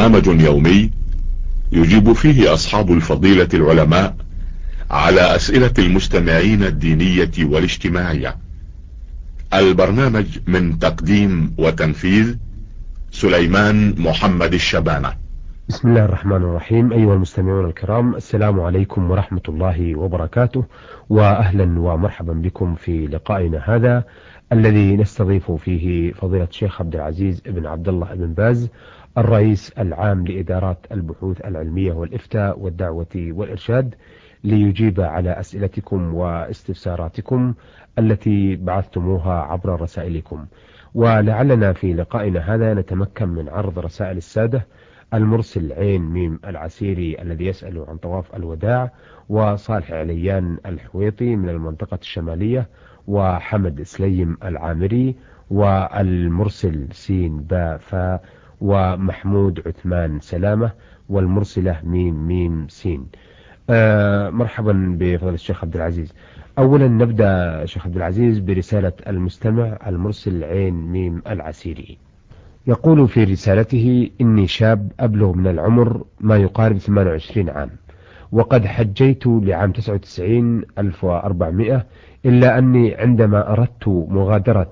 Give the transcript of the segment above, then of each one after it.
برنامج يومي يجيب فيه أصحاب الفضيلة العلماء على أسئلة المستمعين الدينية والاجتماعية. البرنامج من تقديم وتنفيذ سليمان محمد الشبانة. بسم الله الرحمن الرحيم. أيها المستمعون الكرام، السلام عليكم ورحمة الله وبركاته، وأهلا ومرحبا بكم في لقائنا هذا الذي نستضيف فيه فضيلة الشيخ عبد العزيز بن عبد الله بن باز، الرئيس العام لإدارات البحوث العلمية والإفتاء والدعوة والإرشاد، ليجيب على أسئلتكم واستفساراتكم التي بعثتموها عبر رسائلكم. ولعلنا في لقائنا هذا نتمكن من عرض رسائل السادة. المرسل عين ميم العسيري الذي يسأل عن طواف الوداع، وصالح عليان الحويطي من المنطقة الشمالية، وحمد سليم العامري، والمرسل سين با فا، ومحمود عثمان سلامة، والمرسلة ميم ميم سين. مرحبا بفضل الشيخ عبد العزيز. أولا نبدأ شيخ عبد العزيز برسالة المستمع المرسل عين ميم العسيري. يقول في رسالته: إني شاب أبلغ من العمر ما يقارب 28 عام، وقد حجيت لعام 99,400، إلا أني عندما أردت مغادرة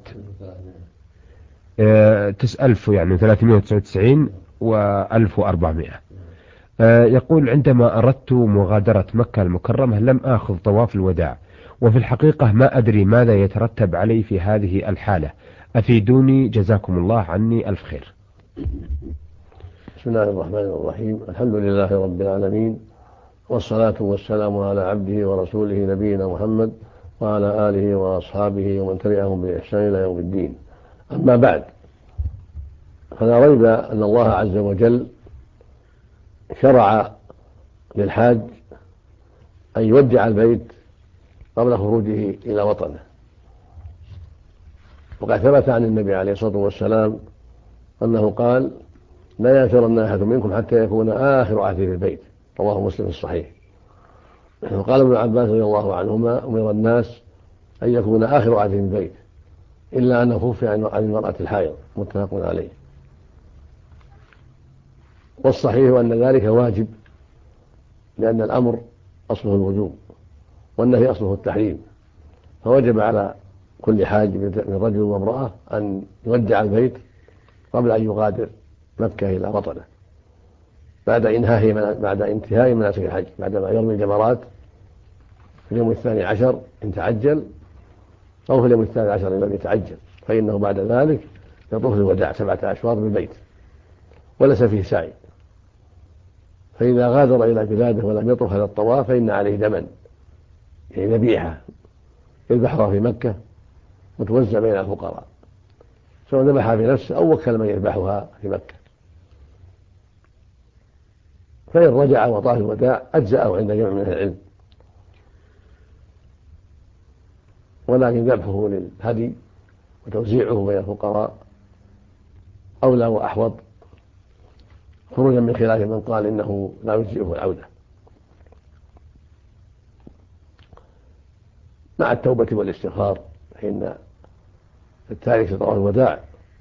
9,000 يعني 399 و1400. يقول: عندما أردت مغادرة مكة المكرمة لم آخذ طواف الوداع، وفي الحقيقة ما أدري ماذا يترتب علي في هذه الحالة، أفيدوني جزاكم الله عني ألف خير. بسم الله الرحمن الرحيم. الحمد لله رب العالمين، والصلاة والسلام على عبده ورسوله نبينا محمد وعلى آله وأصحابه ومن تبعهم بإحسان إلى يوم الدين. أما بعد، فلا ريب أن الله عز وجل شرع للحاج أن يودع البيت قبل خروجه إلى وطنه، وقد ثبت عن النبي عليه الصلاة والسلام أنه قال: لا يأترن أحد منكم حتى يكون آخر عهده في البيت، رواه مسلم في الصحيح. وقال ابن عباس رضي الله عنهما: أمر الناس أن يكون آخر عهده في البيت إلا أن خفي عن المرأة الحائض، متفق عليه. والصحيح أن ذلك واجب، لأن الأمر أصله الوجوب والنهي أصله التحريم، فوجب على كل حاج من رجل وامرأة أن يودع البيت قبل أن يغادر مكة إلى وطنه، بعد انتهاء مناسك الحج، بعدما يرمي الجمرات في اليوم 12 إن تعجل، أو في اليوم 13 إن لم يتعجل، فإنه بعد ذلك يطوف الوداع 7 أشواط بالبيت وليس فيه سعي. فإذا غادر إلى بلاده ولم يطوف هذا الطواف فإن عليه دما، يعني ذبيحة يذبحها في مكة وتوزع بين الفقراء، سواء ذبحها في نفسه أو وكل من يذبحها في مكة. فإن رجع وطاف الوداع أجزأه عند جمع من العلم، ولكن ذبحه للهدي وتوزيعه بين الفقراء أولى وأحوط، خروجا من خلاف من قال إنه لا يجزئه العودة، مع التوبة والاستغفار، فإن التارك لطواف الوداع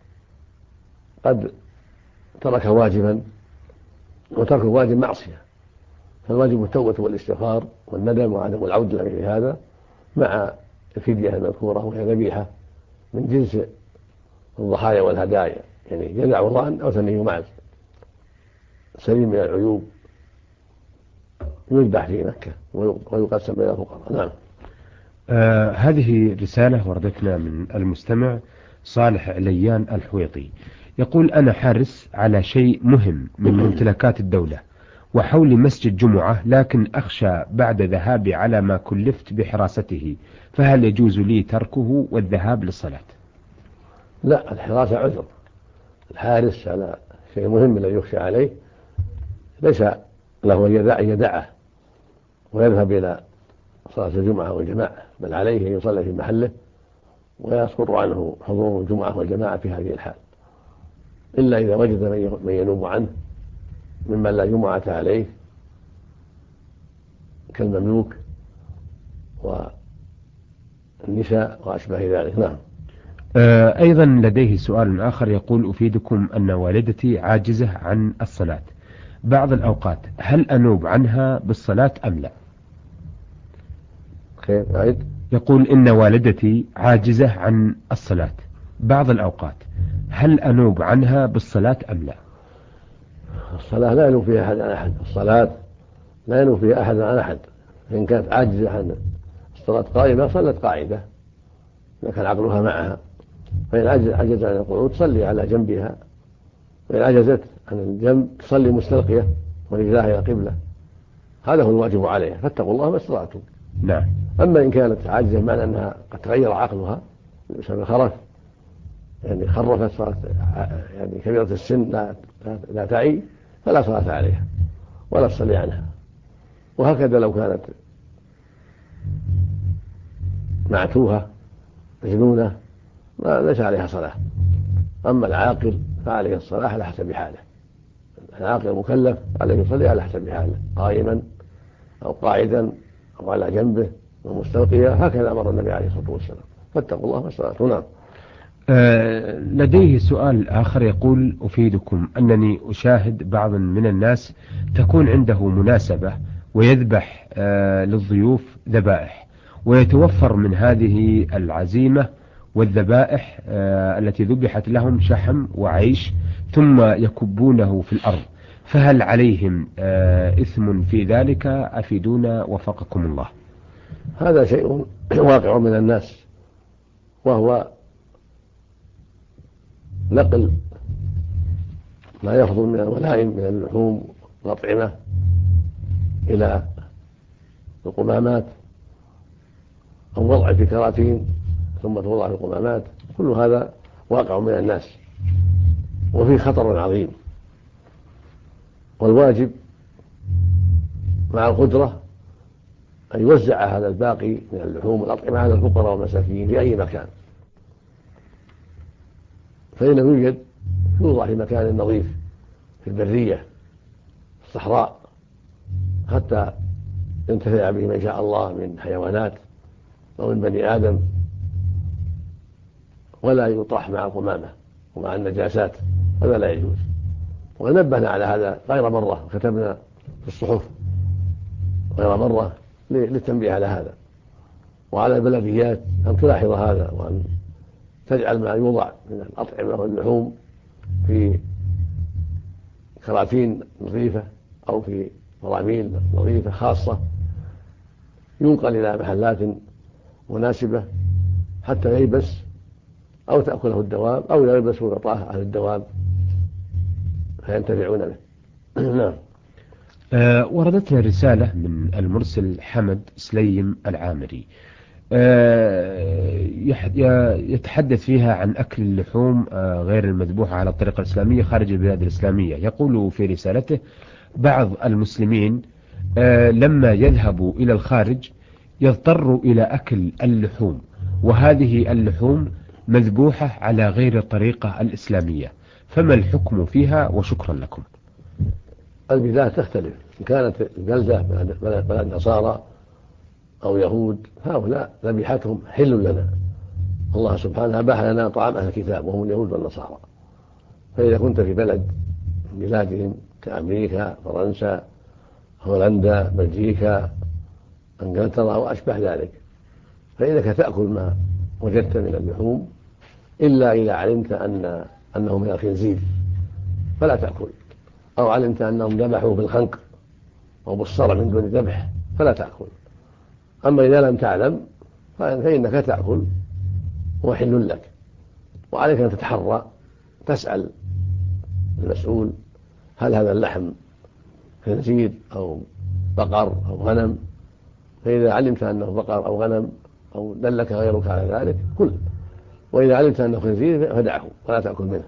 قد ترك واجبا، وترك الواجب معصية، فالواجب التوبة والاستغفار والندم وعدم العودة لغير هذا، مع الفدية المذكورة وهي ذبيحة من جنس الضحايا والهدايا، يعني جذع وضأن أو ثني معز سليم من العيوب، يذبح في مكة ويقسم بين الفقراء. نعم. هذه رسالة وردتنا من المستمع صالح عليان الحويطي، يقول: أنا حارس على شيء مهم من ممتلكات الدولة وحول مسجد جمعة، لكن أخشى بعد ذهابي على ما كلفت بحراسته، فهل يجوز لي تركه والذهاب للصلاة؟ لا، الحراسة عذر. الحارس على شيء مهم الذي يخشى عليه ليس له أن يدعه ويذهب إلى صلاة الجمعة والجماعة، بل عليه أن يصلي في محله، ويسقط عنه حضور الجمعة والجماعة في هذه الحال، إلا إذا وجد من ينوب عنه ممن لا جمعة عليه كالمملوك والنساء وأشباه ذلك. نعم. أيضا لديه سؤال آخر يقول: أفيدكم أن والدتي عاجزة عن الصلاة بعض الأوقات، هل أنوب عنها بالصلاة أم لا؟ كيف أعيد؟ يقول: إن والدتي عاجزة عن الصلاة بعض الأوقات، هل أنوب عنها بالصلاة أم لا؟ الصلاة لا ينوب فيها أحد عن أحد، الصلاة لا ينوب فيها أحد عن أحد. إن كانت عاجزة عن الصلاة قائمة صلت قاعدة إذا كان عقلها معها، فإن عجز عن القعود تصلي على جنبها، وإن عجزت عن الجنب تصلي مستلقية ورجلها إلى القبلة. هذا هو الواجب عليها، فاتقوا الله ما استطعتم. نعم. أما إن كانت عاجزة بمعنى أنها قد تغير عقلها بسبب الخرف، يعني خرفت صارت يعني كبيرة السن لا تعي، فلا صلاة عليها ولا تصلي عنها. وهكذا لو كانت معتوهة مجنونة ليس عليها صلاة. أما العاقل فعليه الصلاة على حسب حاله. العاقل مكلف عليه يصلي على حسب حاله، قائما أو قاعدا أو على جنبه ومستلقيا، هكذا أمر النبي عليه الصلاة والسلام. فاتقوا الله ما استطعتم. نعم. لديه سؤال آخر يقول: أفيدكم أنني أشاهد بعض من الناس تكون عنده مناسبة ويذبح للضيوف ذبائح، ويتوفر من هذه العزيمة والذبائح التي ذبحت لهم شحم وعيش، ثم يكبونه في الأرض، فهل عليهم إثم في ذلك؟ أفيدونا وفقكم الله. هذا شيء واقع من الناس، وهو نقل ما يفضل من الولائم من اللحوم والأطعمة إلى القمامات، أو وضع في كراتين ثم توضع في القمامات. كل هذا واقع من الناس وفيه خطر عظيم. والواجب مع القدرة أن يوزع هذا الباقي من اللحوم والأطعمة على الفقراء والمساكين في أي مكان، فإنه يوجد يوضع في مكان نظيف في البرية في الصحراء حتى ينتفع به من شاء الله من حيوانات أو من بني آدم، ولا يطرح مع القمامة ومع النجاسات، هذا لا يجوز. وقد نبهنا على هذا غير مرة، كتبنا في الصحف غير مرة للتنبيه على هذا، وعلى البلديات أن تلاحظ هذا، وأن تجعل ما يوضع من الأطعمة واللحوم في كراتين نظيفة أو في براميل نظيفة خاصة، ينقل إلى محلات مناسبة حتى ييبس أو تأكله الدواب أو يلبس غطاه على الدواب فينتفعون به. نعم. وردتنا رسالة من المرسل حمد سليم العامري، يتحدث فيها عن أكل اللحوم غير المذبوحة على الطريقة الإسلامية خارج البلاد الإسلامية. يقول في رسالته: بعض المسلمين لما يذهبوا إلى الخارج يضطروا إلى أكل اللحوم، وهذه اللحوم مذبوحة على غير الطريقة الإسلامية، فما الحكم فيها؟ وشكرا لكم. البلاد تختلف، إن كانت البلدة بلد نصارى أو يهود هؤلاء ذبيحتهم حل لنا، الله سبحانه أباح لنا طعام أهل الكتاب وهم اليهود والنصارى. فإذا كنت في بلد من بلادهم كأمريكا، فرنسا، هولندا، بلجيكا، انجلترا واشبه ذلك، فانك تاكل ما وجدت من اللحوم الا اذا علمت انه من الخنزير فلا تاكل، او علمت انهم ذبحوا بالخنق او بالصرع من دون ذبح فلا تاكل. اما اذا لم تعلم فانك تاكل وحل لك، وعليك ان تتحرى تسال المسؤول هل هذا اللحم خنزير او بقر او غنم، فإذا علمت أنه بقر أو غنم أو دلك غيرك على ذلك كل، وإذا علمت أنه خنزير فدعه ولا تأكل منه.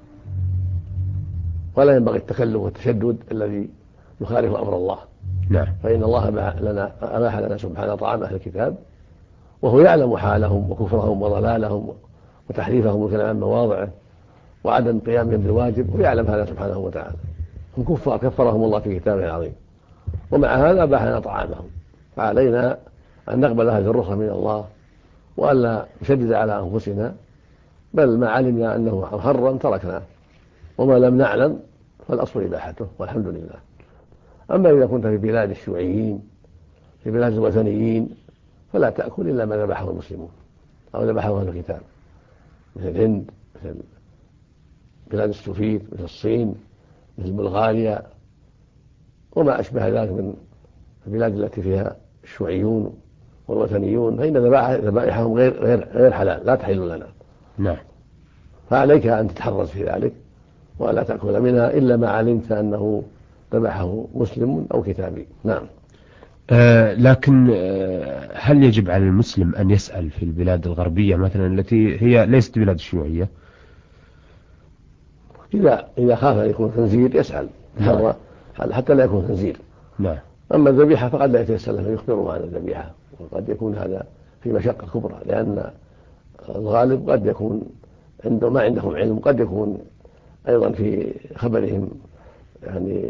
ولا ينبغي التكلف والتشدد الذي يخالف أمر الله. نعم. فإن الله أباح لنا سبحانه طعام أهل الكتاب، وهو يعلم حالهم وكفرهم وضلالهم وتحريفهم الكلام عن مواضعه وعدم قيامهم بالواجب، ويعلم هذا سبحانه وتعالى. هم كفار كفرهم الله في كتابه العظيم، ومع هذا أباح لنا طعامهم، فعلينا أن نقبل هذه الرخصة من الله، وألا نشدد على أنفسنا بل ما علمنا أنه محرم تركناه، وما لم نعلم فالأصل إباحته والحمد لله. أما إذا كنت في بلاد الشيوعيين، في بلاد الوثنيين، فلا تأكل إلا ما ذبحه المسلمون أو ذبحه أهل الكتاب، مثل الهند، مثل بلاد السوفيت، مثل الصين، مثل بلغاريا، وما أشبه ذلك من البلاد التي فيها الشيوعيون والوثنيون، فإن ذبائحهم غير حلال، لا تحل لنا. نعم. فعليك أن تتحرز في ذلك ولا تأكل منها إلا ما علمت أنه ذبحه مسلم أو كتابي. نعم. لكن هل يجب على المسلم أن يسأل في البلاد الغربية مثلا التي هي ليست بلاد شيوعية؟ إذا خاف أن يكون خنزير يسأل، نعم. حتى لا يكون خنزير. نعم. أما الذبيحة فقد لا يتيسر له يخبره عن الذبيحة، وقد يكون هذا في مشقة كبرى، لأن الغالب قد يكون ما عندهم علم، قد يكون أيضا في خبرهم يعني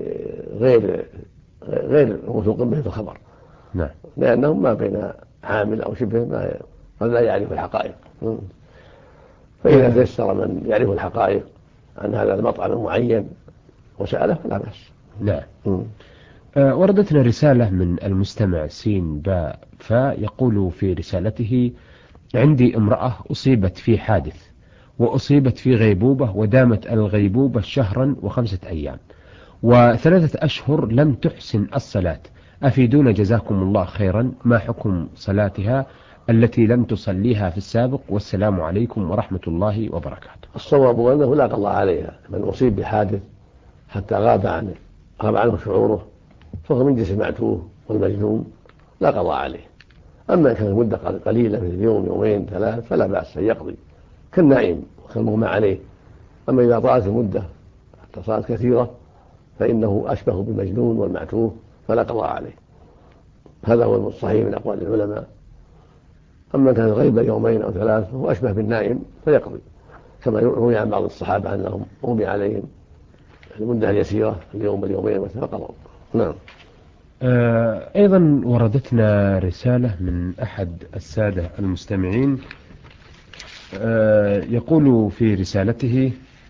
غير موثوق به في الخبر. نعم. لأنهم ما بين عامل أو شبه قد لا يعرف الحقائق. فإذا تيسر من يعرف الحقائق عن هذا المطعم المعين وسأله فلا بأس. نعم. وردتنا رسالة من المستمع سين باء فيقول في رسالته: عندي امرأة أصيبت في حادث وأصيبت في غيبوبة، ودامت الغيبوبة 1 و5 أيام، و3 أشهر لم تحسن الصلاة. أفيدونا جزاكم الله خيرا، ما حكم صلاتها التي لم تصليها في السابق؟ والسلام عليكم ورحمة الله وبركاته. الصواب أنه لا قضاء عليها. من أصيب بحادث حتى غاب عنه شعوره فهو من جنس المعتوه والمجنون، لا قضاء عليه. أما إن كانت مدة قليلة مثل يوم، يومين، 3 فلا بأس أن يقضي كالنائم وكالمغمى عليه. أما إذا طالت المدة حتى صارت كثيرة فإنه أشبه بالمجنون والمعتوه فلا قضاء عليه. هذا هو الصحيح من أقوال العلماء. أما كان غيبة 2 أو 3 فهو أشبه بالنائم فيقضي، كما روي عن بعض الصحابة أنهم غمي عليهم المدة اليسيرة، اليوم واليومين فقضوا. نعم. أيضا وردتنا رسالة من أحد السادة المستمعين، يقول في رسالته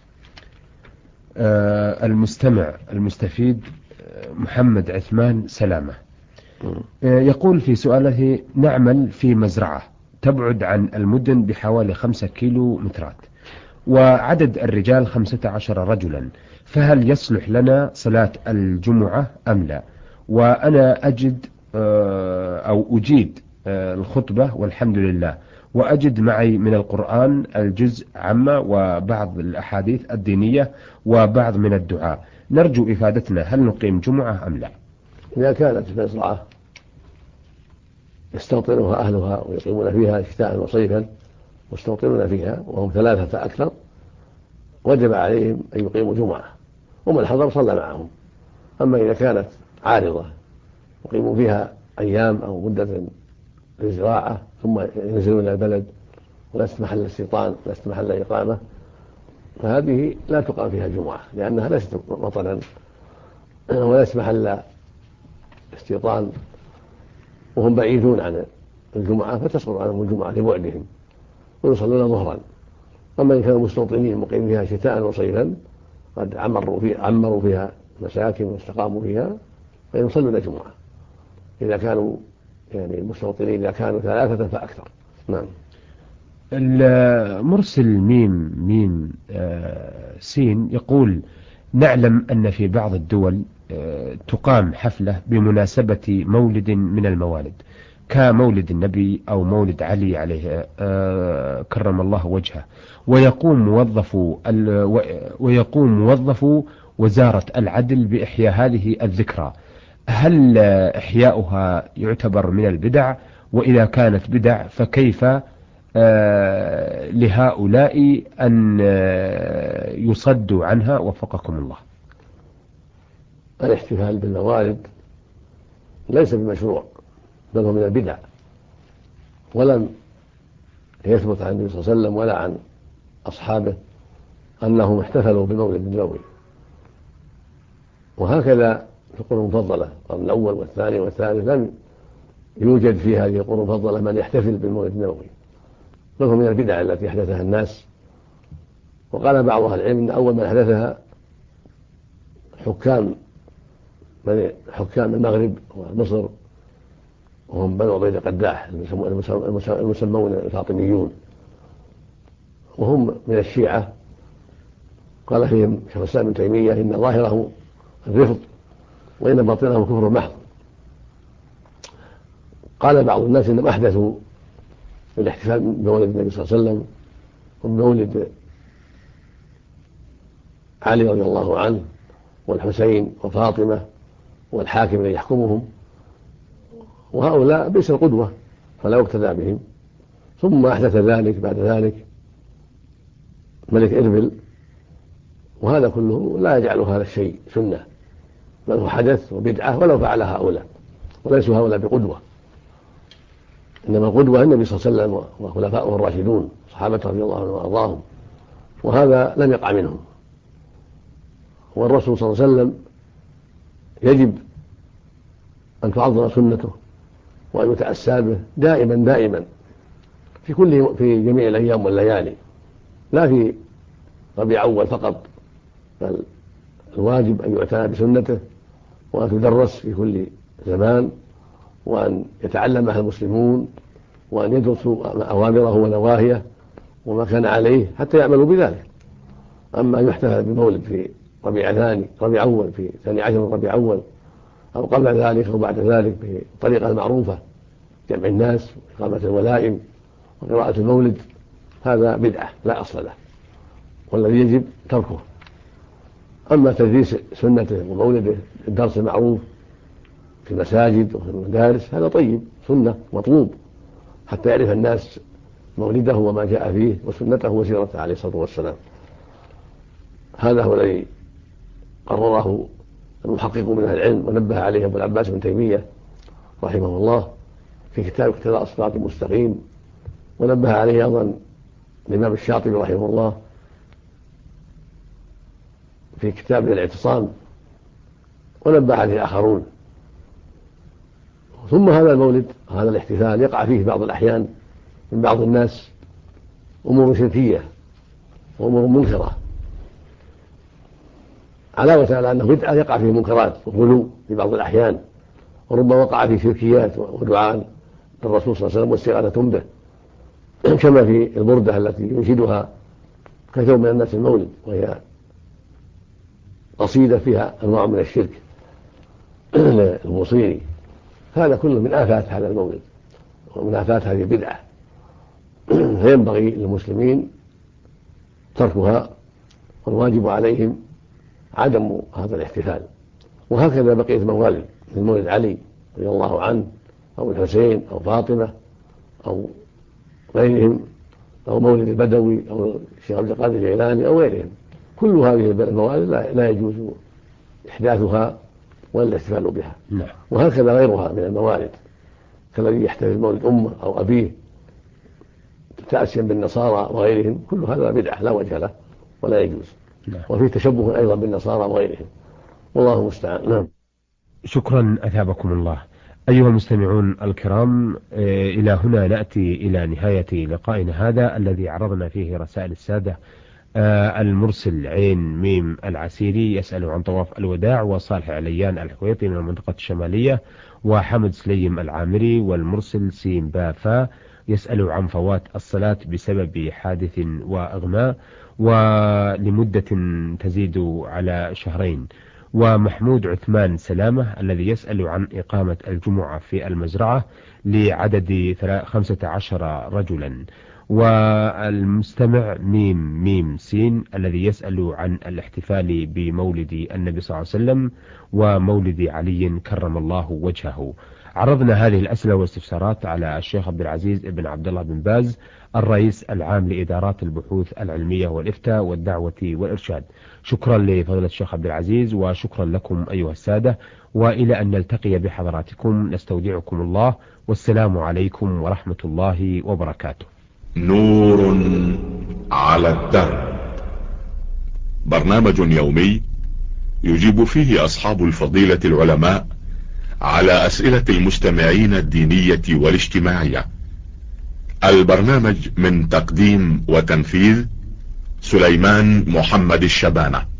المستمع المستفيد محمد عثمان سلامة، يقول في سؤاله: نعمل في مزرعة تبعد عن المدن بحوالي 5 كيلومترات، وعدد الرجال 15 رجلا، فهل يصلح لنا صلاة الجمعة أم لا؟ وأنا أجيد الخطبة والحمد لله، وأجد معي من القرآن الجزء عامة وبعض الأحاديث الدينية وبعض من الدعاء، نرجو إفادتنا، هل نقيم جمعة أم لا؟ إذا كانت مزرعة يستوطنها أهلها ويقيمون فيها شتاء وصيفا مستوطنون فيها وهم 3 فأكثر، وجب عليهم أن يقيموا جمعة، ومن حضر صلى معهم. أما إذا كانت عارضة يقيموا فيها أيام أو مدة للزراعة ثم ينزلون إلى البلد ولست محل استيطان ولست محل إقامة، فهذه لا تقام فيها جمعة، لأنها ليست وطنا وليست محل استيطان، وهم بعيدون عن الجمعة فتسقط عنهم الجمعة لبعدهم ويصلون ظهرا. أما إن كانوا مستوطنين مقيمين فيها شتاء وصيفا قد عمروا فيها مساكن واستقاموا فيها فيصلون جمعة إذا كانوا يعني المستوطنين إذا كانوا 3 فأكثر. نعم. المرسل ميم سين يقول: نعلم أن في بعض الدول تقام حفلة بمناسبة مولد من الموالد كمولد النبي أو مولد علي عليه كرم الله وجهه، ويقوم موظف وزارة العدل بإحياء هذه الذكرى. هل إحياؤها يعتبر من البدع؟ وإذا كانت بدع فكيف لهؤلاء أن يصدوا عنها وفقكم الله؟ الاحتفال بالموالد ليس بمشروع بل هو من البدع، ولم يثبت عن النبي صلى الله عليه وسلم ولا عن أصحابه أنهم احتفلوا بمولد النبوي. وهكذا في القرون المفضلة القرن الأول والثاني والثالث لم يوجد في هذه القرون المفضلة من يحتفل بالمولد النبوي، بل هو من البدع التي أحدثها الناس وقال بعض أهل العلم أن أول من أحدثها حكام المغرب ومصر، وهم بنو عبيد قداح المسمون الفاطميون، وهم من الشيعة. قال فيهم شيخ الإسلام ابن تيمية إن ظاهره الرفض وإن باطنه كفر محض. قال بعض الناس إنهم أحدثوا الاحتفال بمولد النبي صلى الله عليه وسلم وبمولد علي رضي الله عنه والحسين وفاطمة والحاكم الذي يحكمهم، وهؤلاء بئس القدوة فلا يقتدى بهم. ثم أحدث ذلك بعد ذلك ملك إربل، وهذا كله لا يجعل هذا الشيء سنة، بل هو حدث وبدعة ولو فعل هؤلاء، وليسوا هؤلاء بقدوة، إنما القدوة النبي صلى الله عليه وسلم وخلفاؤه الراشدون صحابته رضي الله عنهم وأرضاهم، وهذا لم يقع منهم. والرسول صلى الله عليه وسلم يجب أن تعظم سنته وأن يتأسى به دائما في جميع الأيام والليالي، لا في ربيع أول فقط، بل الواجب أن يعتنى بسنته وأن تدرس في كل زمان، وأن يتعلمها المسلمون وأن يدرسوا أوامره ونواهيه وما كان عليه حتى يعملوا بذلك. أما أن يحتفل بمولد في ربيع أول في 12 من ربيع أول أو قبل ذلك أو بعد ذلك بالطريقة المعروفة، جمع الناس وإقامة الولائم وقراءة المولد، هذا بدعة لا أصل له، والذي يجب تركه. أما تدريس سنته ومولده الدرس المعروف في المساجد وفي المدارس هذا طيب، سنة مطلوب حتى يعرف الناس مولده وما جاء فيه وسنته وسيرته عليه الصلاة والسلام. هذا هو الذي قرره المحقق من أهل العلم ونبه عليه أبو العباس بن تيمية رحمه الله في كتاب اقتضاء الصراط المستقيم، ونبه عليه أيضا الإمام الشاطبي رحمه الله في كتاب الاعتصام، ونبه عليه آخرون. ثم هذا المولد هذا الاحتفال يقع فيه بعض الأحيان من بعض الناس أمور شركية وأمور منكرة، علاوة على أنه بدعة يقع فيه منكرات وغلو في بعض الأحيان، وربما وقع فيه شركيات ودعاء للرسول صلى الله عليه وسلم واستغاثة به، كما في البردة التي ينشدها كثير من الناس المولد، وهي قصيدة فيها أنواع من الشرك الموصيري. هذا كله من آفات هذا المولد ومن آفات هذه البدعة، فينبغي للمسلمين تركها، والواجب عليهم عدم هذا الاحتفال. وهكذا بقية الموالد مثل مولد علي رضي الله عنه أو الحسين أو فاطمة أو غيرهم، أو مولد البدوي أو الشيخ عبد القادر الجيلاني أو غيرهم، كل هذه الموالد لا يجوز إحداثها ولا الاحتفال بها. وهكذا غيرها من الموالد كالذي يحتفل مولد أمه أو أبيه تأسيا بالنصارى وغيرهم، كل هذا بدعة لا وجه له ولا يجوز، وفيه تشبه أيضا بالنصارى وغيرهم، والله المستعان. نعم. شكرا أثابكم الله. أيها المستمعون الكرام، إلى هنا نأتي إلى نهاية لقائنا هذا الذي عرضنا فيه رسائل السادة. المرسل عين ميم العسيري يسأل عن طواف الوداع، وصالح عليان الحويطي من المنطقة الشمالية، وحمد سليم العامري، والمرسل سين بافا يسأل عن فوات الصلاة بسبب حادث وإغماء ولمدة تزيد على شهرين، ومحمود عثمان سلامة الذي يسأل عن إقامة الجمعة في المزرعة لعدد 15 رجلا، والمستمع ميم سين الذي يسأل عن الاحتفال بمولد النبي صلى الله عليه وسلم ومولد علي كرم الله وجهه. عرضنا هذه الأسئلة والاستفسارات على الشيخ عبد العزيز بن عبد الله بن باز الرئيس العام لإدارات البحوث العلمية والإفتاء والدعوة والإرشاد. شكرا لفضيلة الشيخ عبد العزيز، وشكرا لكم أيها السادة، وإلى أن نلتقي بحضراتكم نستودعكم الله، والسلام عليكم ورحمة الله وبركاته. نور على الدرب، برنامج يومي يجيب فيه أصحاب الفضيلة العلماء على أسئلة المستمعين الدينية والاجتماعية. البرنامج من تقديم وتنفيذ سليمان محمد الشبانة.